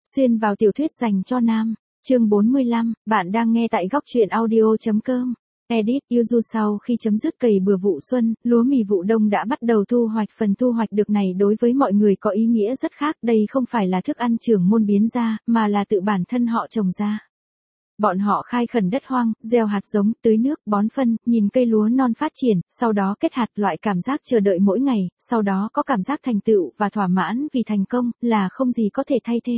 Xuyên vào tiểu thuyết dành cho nam. Chương 45, bạn đang nghe tại góc truyện audio.com. Edit, Yuzu sau khi chấm dứt cày bừa vụ xuân, lúa mì vụ đông đã bắt đầu thu hoạch. Phần thu hoạch được này đối với mọi người có ý nghĩa rất khác. Đây không phải là thức ăn trưởng môn biến ra, mà là tự bản thân họ trồng ra. Bọn họ khai khẩn đất hoang, gieo hạt giống, tưới nước, bón phân, nhìn cây lúa non phát triển, sau đó kết hạt, loại cảm giác chờ đợi mỗi ngày, sau đó có cảm giác thành tựu và thỏa mãn vì thành công, là không gì có thể thay thế.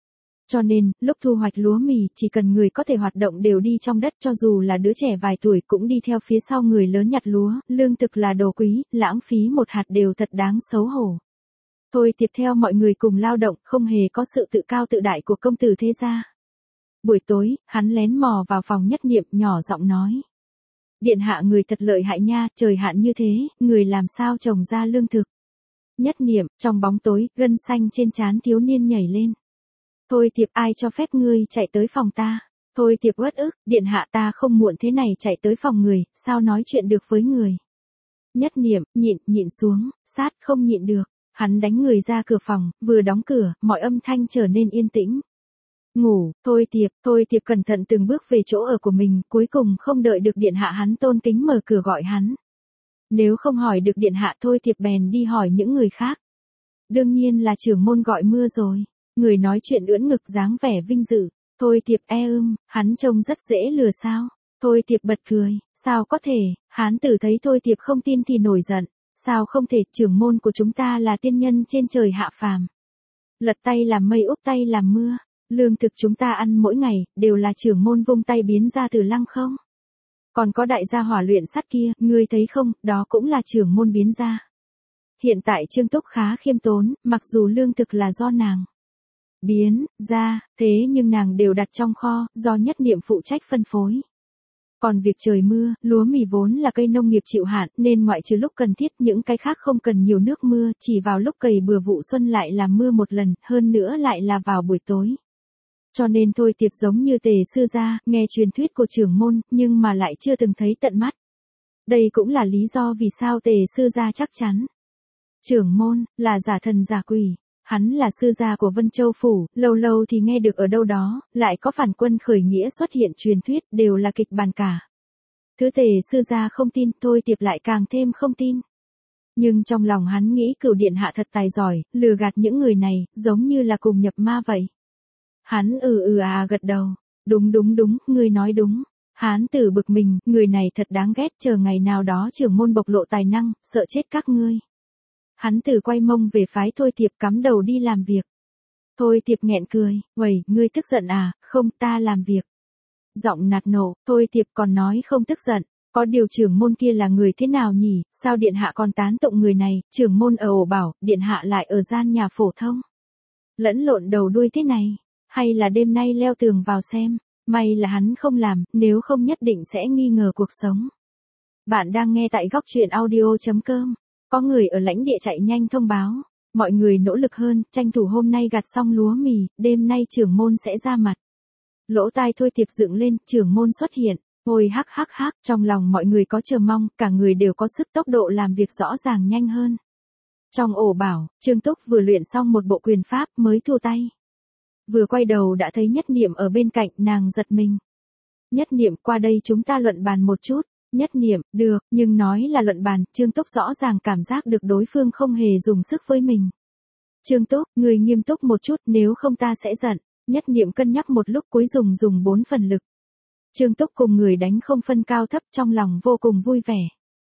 Cho nên, lúc thu hoạch lúa mì, chỉ cần người có thể hoạt động đều đi trong đất, cho dù là đứa trẻ vài tuổi cũng đi theo phía sau người lớn nhặt lúa, lương thực là đồ quý, lãng phí một hạt đều thật đáng xấu hổ. Thôi tiếp theo mọi người cùng lao động, không hề có sự tự cao tự đại của công tử thế gia. Buổi tối, hắn lén mò vào phòng Nhất Niệm, nhỏ giọng nói. Điện hạ người thật lợi hại nha, trời hạn như thế, người làm sao trồng ra lương thực. Nhất Niệm, trong bóng tối, gân xanh trên trán thiếu niên nhảy lên. Thôi Tiệp, ai cho phép ngươi chạy tới phòng ta? Thôi Tiệp uất ức, điện hạ ta không muộn thế này chạy tới phòng người, sao nói chuyện được với người. Nhất Niệm, nhịn xuống, sát không nhịn được, hắn đánh người ra cửa phòng, vừa đóng cửa, mọi âm thanh trở nên yên tĩnh. Ngủ, Thôi Tiệp cẩn thận từng bước về chỗ ở của mình, cuối cùng không đợi được điện hạ hắn tôn kính mở cửa gọi hắn. Nếu không hỏi được điện hạ Thôi Tiệp bèn đi hỏi những người khác. Đương nhiên là trưởng môn gọi mưa rồi. Người nói chuyện ưỡn ngực dáng vẻ vinh dự. Thôi Tiệp hắn trông rất dễ lừa sao? Thôi Tiệp bật cười, sao có thể, hán tử thấy Thôi Tiệp không tin thì nổi giận. Sao không thể, trưởng môn của chúng ta là tiên nhân trên trời hạ phàm. Lật tay làm mây úp tay làm mưa. Lương thực chúng ta ăn mỗi ngày, đều là trưởng môn vung tay biến ra từ lăng không? Còn có đại gia hỏa luyện sắt kia, ngươi thấy không, đó cũng là trưởng môn biến ra. Hiện tại Trương Túc khá khiêm tốn, mặc dù lương thực là do nàng biến ra, thế nhưng nàng đều đặt trong kho, do Nhất Niệm phụ trách phân phối. Còn việc trời mưa, lúa mì vốn là cây nông nghiệp chịu hạn, nên ngoại trừ lúc cần thiết những cái khác không cần nhiều nước mưa, chỉ vào lúc cày bừa vụ xuân lại là mưa một lần, hơn nữa lại là vào buổi tối. Cho nên Thôi Tiệp giống như Tề sư gia, nghe truyền thuyết của trưởng môn, nhưng mà lại chưa từng thấy tận mắt. Đây cũng là lý do vì sao Tề sư gia chắc chắn. Trưởng môn, là giả thần giả quỷ. Hắn là sư gia của Vân Châu Phủ, lâu lâu thì nghe được ở đâu đó, lại có phản quân khởi nghĩa xuất hiện truyền thuyết, đều là kịch bản cả. Thứ Tề sư gia không tin, Thôi Tiệp lại càng thêm không tin. Nhưng trong lòng hắn nghĩ Cửu điện hạ thật tài giỏi, lừa gạt những người này, giống như là cùng nhập ma vậy. Hắn gật đầu. Đúng, ngươi nói đúng. Hán tử bực mình, người này thật đáng ghét, chờ ngày nào đó trưởng môn bộc lộ tài năng, sợ chết các ngươi. Hắn tử quay mông về phái Thôi Tiệp cắm đầu đi làm việc. Thôi Tiệp nghẹn cười, "Uầy, ngươi tức giận à?" "Không, ta làm việc." Giọng nạt nổ, Thôi Tiệp còn nói không tức giận. Có điều trưởng môn kia là người thế nào nhỉ, sao điện hạ còn tán tụng người này, trưởng môn ở ổ bảo, điện hạ lại ở gian nhà phổ thông. Lẫn lộn đầu đuôi thế này. Hay là đêm nay leo tường vào xem, may là hắn không làm, nếu không nhất định sẽ nghi ngờ cuộc sống. Bạn đang nghe tại góc truyện audio.com. Có người ở lãnh địa chạy nhanh thông báo, mọi người nỗ lực hơn, tranh thủ hôm nay gặt xong lúa mì, đêm nay trưởng môn sẽ ra mặt. Lỗ tai Thôi Tiệp dựng lên, trưởng môn xuất hiện, ôi hắc, trong lòng mọi người có chờ mong, cả người đều có sức tốc độ làm việc rõ ràng nhanh hơn. Trong ổ bảo, Trương Túc vừa luyện xong một bộ quyền pháp mới thua tay. Vừa quay đầu đã thấy Nhất Niệm ở bên cạnh, nàng giật mình. Nhất Niệm, qua đây chúng ta luận bàn một chút. Nhất Niệm, được, nhưng nói là luận bàn, Trương Túc rõ ràng cảm giác được đối phương không hề dùng sức với mình. Trương Túc, người nghiêm túc một chút, nếu không ta sẽ giận. Nhất Niệm cân nhắc một lúc cuối dùng 4 phần lực. Trương Túc cùng người đánh không phân cao thấp, trong lòng vô cùng vui vẻ.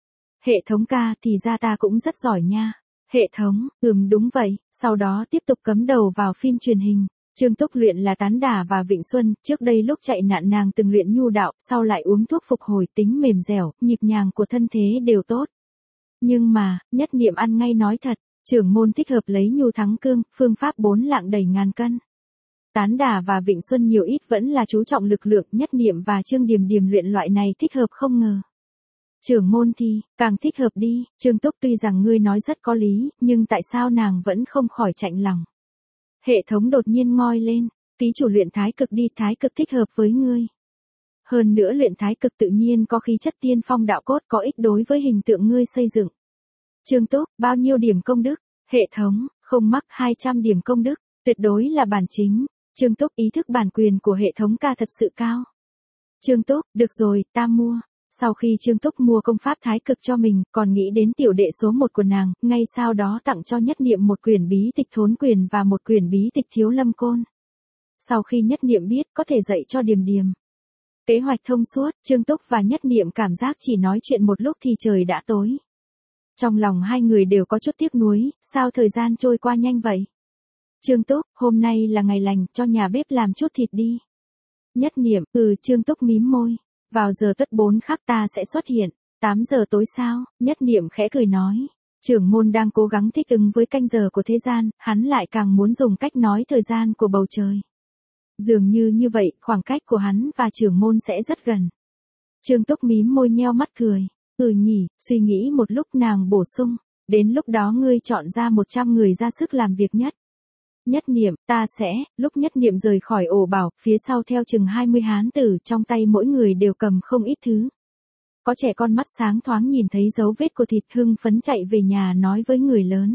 Hệ thống ca, thì ra ta cũng rất giỏi nha. Hệ thống, đúng vậy, sau đó tiếp tục cắm đầu vào phim truyền hình. Trương Túc luyện là Tán Đả và Vịnh Xuân, trước đây lúc chạy nạn nàng từng luyện nhu đạo, sau lại uống thuốc phục hồi, tính mềm dẻo, nhịp nhàng của thân thế đều tốt. Nhưng mà, Nhất Niệm ăn ngay nói thật, trưởng môn thích hợp lấy nhu thắng cương, phương pháp 4 lạng đẩy ngàn cân. Tán Đả và Vịnh Xuân nhiều ít vẫn là chú trọng lực lượng, Nhất Niệm và Trương Điềm luyện loại này thích hợp không ngờ. Trưởng môn thì, càng thích hợp đi, Trương Túc tuy rằng ngươi nói rất có lý, nhưng tại sao nàng vẫn không khỏi chạnh lòng. Hệ thống đột nhiên ngoi lên, ký chủ luyện thái cực đi, thái cực thích hợp với ngươi. Hơn nữa luyện thái cực tự nhiên có khí chất tiên phong đạo cốt, có ích đối với hình tượng ngươi xây dựng. Trương Túc, bao nhiêu điểm công đức? Hệ thống, không mắc 200 điểm công đức, tuyệt đối là bản chính. Trương Túc ý thức bản quyền của hệ thống ca thật sự cao. Trương Túc, được rồi, ta mua. Sau khi Trương Túc mua công pháp thái cực cho mình, còn nghĩ đến tiểu đệ số 1 của nàng, ngay sau đó tặng cho Nhất Niệm một quyển bí tịch Thốn Quyền và một quyển bí tịch Thiếu Lâm Côn. Sau khi Nhất Niệm biết, có thể dạy cho Điềm Điềm. Kế hoạch thông suốt, Trương Túc và Nhất Niệm cảm giác chỉ nói chuyện một lúc thì trời đã tối. Trong lòng hai người đều có chút tiếc nuối, sao thời gian trôi qua nhanh vậy? Trương Túc, hôm nay là ngày lành, cho nhà bếp làm chút thịt đi. Nhất Niệm, Trương Túc mím môi. Vào giờ Tuất 4 khắc ta sẽ xuất hiện. 8 giờ tối sao? Nhất Niệm khẽ cười nói. Trưởng môn đang cố gắng thích ứng với canh giờ của thế gian, hắn lại càng muốn dùng cách nói thời gian của bầu trời. Dường như vậy, khoảng cách của hắn và trưởng môn sẽ rất gần. Trương Túc mím môi nheo mắt cười. Nhỉ, suy nghĩ một lúc nàng bổ sung. Đến lúc đó ngươi chọn ra 100 người ra sức làm việc nhất. Nhất Niệm, ta sẽ, lúc Nhất Niệm rời khỏi ổ bảo, phía sau theo chừng 20 hán tử, trong tay mỗi người đều cầm không ít thứ. Có trẻ con mắt sáng thoáng nhìn thấy dấu vết của thịt hưng phấn chạy về nhà nói với người lớn.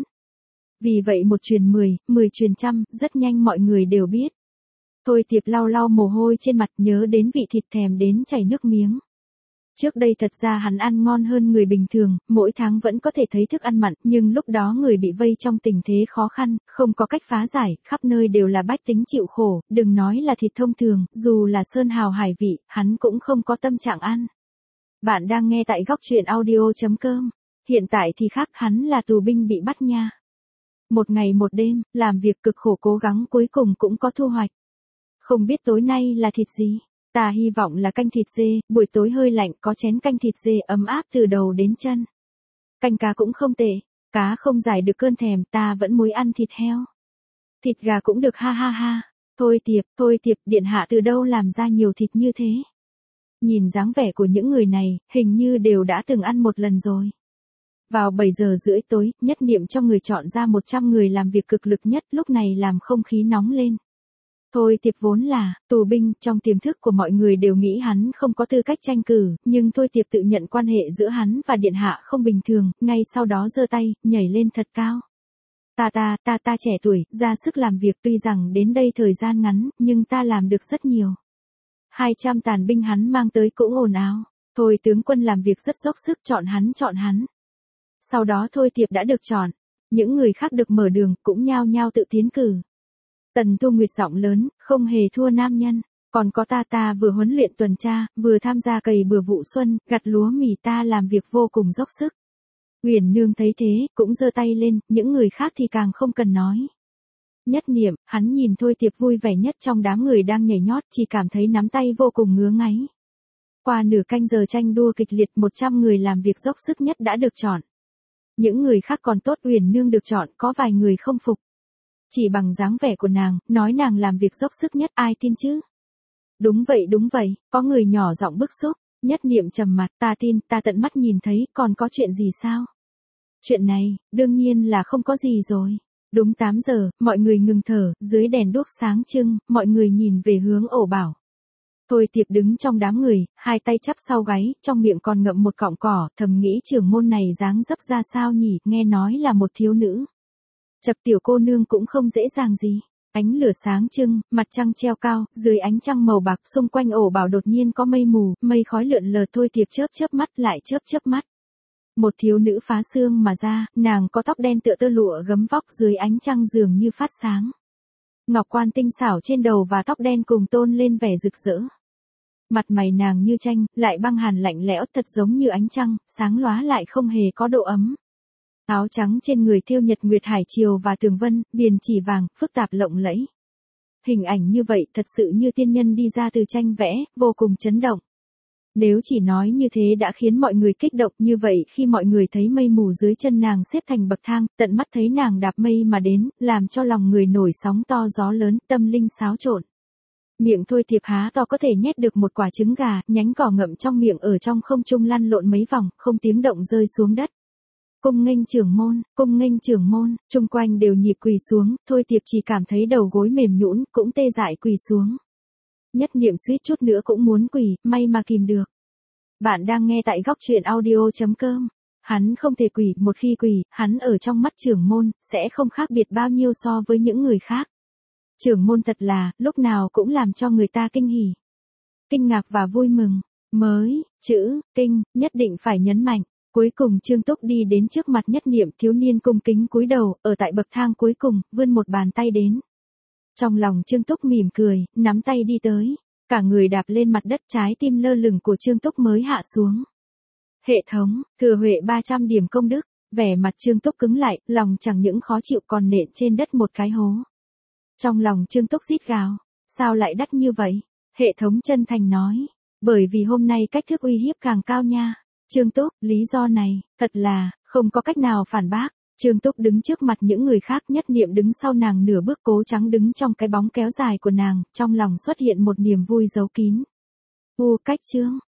Vì vậy một truyền 10, 10 truyền trăm, rất nhanh mọi người đều biết. Thôi Tiệp lau lau mồ hôi trên mặt nhớ đến vị thịt thèm đến chảy nước miếng. Trước đây thật ra hắn ăn ngon hơn người bình thường, mỗi tháng vẫn có thể thấy thức ăn mặn, nhưng lúc đó người bị vây trong tình thế khó khăn, không có cách phá giải, khắp nơi đều là bách tính chịu khổ, đừng nói là thịt thông thường, dù là sơn hào hải vị, hắn cũng không có tâm trạng ăn. Bạn đang nghe tại góc truyện audio.com. Hiện tại thì khác, hắn là tù binh bị bắt nha. Một ngày một đêm, làm việc cực khổ cố gắng cuối cùng cũng có thu hoạch. Không biết tối nay là thịt gì? Ta hy vọng là canh thịt dê, buổi tối hơi lạnh có chén canh thịt dê ấm áp từ đầu đến chân. Canh cá cũng không tệ, cá không giải được cơn thèm, ta vẫn muốn ăn thịt heo. Thịt gà cũng được ha ha ha. Thôi Tiệp, điện hạ từ đâu làm ra nhiều thịt như thế? Nhìn dáng vẻ của những người này, hình như đều đã từng ăn một lần rồi. Vào 7 giờ rưỡi tối, Nhất Niệm cho người chọn ra 100 người làm việc cực lực nhất, lúc này làm không khí nóng lên. Thôi Tiệp vốn là tù binh, trong tiềm thức của mọi người đều nghĩ hắn không có tư cách tranh cử, nhưng Thôi Tiệp tự nhận quan hệ giữa hắn và điện hạ không bình thường, ngay sau đó giơ tay, nhảy lên thật cao. Ta trẻ tuổi, ra sức làm việc, tuy rằng đến đây thời gian ngắn, nhưng ta làm được rất nhiều. 200 tàn binh hắn mang tới cũng ồn ào. Thôi tướng quân làm việc rất dốc sức, chọn hắn. Sau đó Thôi Tiệp đã được chọn. Những người khác được mở đường, cũng nhao nhao tự tiến cử. Tần Thu Nguyệt giọng lớn, không hề thua nam nhân. Còn có ta vừa huấn luyện tuần tra, vừa tham gia cày bừa vụ xuân, gặt lúa mì, ta làm việc vô cùng dốc sức. Uyển Nương thấy thế, cũng giơ tay lên, những người khác thì càng không cần nói. Nhất Niệm, hắn nhìn Thôi Tiệp vui vẻ nhất trong đám người đang nhảy nhót, chỉ cảm thấy nắm tay vô cùng ngứa ngáy. Qua nửa canh giờ tranh đua kịch liệt, 100 người làm việc dốc sức nhất đã được chọn. Những người khác còn tốt, Uyển Nương được chọn, có vài người không phục. Chỉ bằng dáng vẻ của nàng, nói nàng làm việc dốc sức nhất, ai tin chứ? Đúng vậy, có người nhỏ giọng bức xúc. Nhất Niệm trầm mặt, ta tin, ta tận mắt nhìn thấy, còn có chuyện gì sao? Chuyện này, đương nhiên là không có gì rồi. Đúng 8 giờ, mọi người ngừng thở, dưới đèn đuốc sáng trưng, mọi người nhìn về hướng ổ bảo. Thôi Tiệp đứng trong đám người, hai tay chắp sau gáy, trong miệng còn ngậm một cọng cỏ, thầm nghĩ trưởng môn này dáng dấp ra sao nhỉ, nghe nói là một thiếu nữ. Chật tiểu cô nương cũng không dễ dàng gì. Ánh lửa sáng trưng, mặt trăng treo cao, dưới ánh trăng màu bạc, xung quanh ổ bảo đột nhiên có mây mù, mây khói lượn lờ. Thôi Tiệp chớp mắt lại chớp mắt. Một thiếu nữ phá xương mà ra, nàng có tóc đen tựa tơ lụa gấm vóc, dưới ánh trăng dường như phát sáng. Ngọc quan tinh xảo trên đầu và tóc đen cùng tôn lên vẻ rực rỡ. Mặt mày nàng như tranh, lại băng hàn lạnh lẽo, thật giống như ánh trăng, sáng lóa lại không hề có độ ấm. Áo trắng trên người thêu nhật nguyệt hải triều và tường vân, viền chỉ vàng, phức tạp lộng lẫy. Hình ảnh như vậy thật sự như tiên nhân đi ra từ tranh vẽ, vô cùng chấn động. Nếu chỉ nói như thế đã khiến mọi người kích động, như vậy khi mọi người thấy mây mù dưới chân nàng xếp thành bậc thang, tận mắt thấy nàng đạp mây mà đến, làm cho lòng người nổi sóng to gió lớn, tâm linh xáo trộn. Miệng Thôi Tiệp há to có thể nhét được một quả trứng gà, nhánh cỏ ngậm trong miệng ở trong không trung lăn lộn mấy vòng, không tiếng động rơi xuống đất. Cung nghênh trưởng môn, chung quanh đều nhịp quỳ xuống, Thôi Tiệp chỉ cảm thấy đầu gối mềm nhũn, cũng tê dại quỳ xuống. Nhất Niệm suýt chút nữa cũng muốn quỳ, may mà kìm được. Bạn đang nghe tại góc truyện audio.com. Hắn không thể quỳ, một khi quỳ, hắn ở trong mắt trưởng môn, sẽ không khác biệt bao nhiêu so với những người khác. Trưởng môn thật là, lúc nào cũng làm cho người ta kinh hỉ. Kinh ngạc và vui mừng. Mới, chữ, kinh, nhất định phải nhấn mạnh. Cuối cùng Trương Túc đi đến trước mặt Nhất Niệm, thiếu niên cung kính cúi đầu, ở tại bậc thang cuối cùng, vươn một bàn tay đến. Trong lòng Trương Túc mỉm cười, nắm tay đi tới. Cả người đạp lên mặt đất, trái tim lơ lửng của Trương Túc mới hạ xuống. Hệ thống, thừa huệ 300 điểm công đức. Vẻ mặt Trương Túc cứng lại, lòng chẳng những khó chịu còn nện trên đất một cái hố. Trong lòng Trương Túc rít gào. Sao lại đắt như vậy? Hệ thống chân thành nói. Bởi vì hôm nay cách thức uy hiếp càng cao nha. Trương Túc, lý do này, thật là, không có cách nào phản bác. Trương Túc đứng trước mặt những người khác, Nhất Niệm đứng sau nàng nửa bước, Cố Trắng đứng trong cái bóng kéo dài của nàng, trong lòng xuất hiện một niềm vui giấu kín. Cách chương.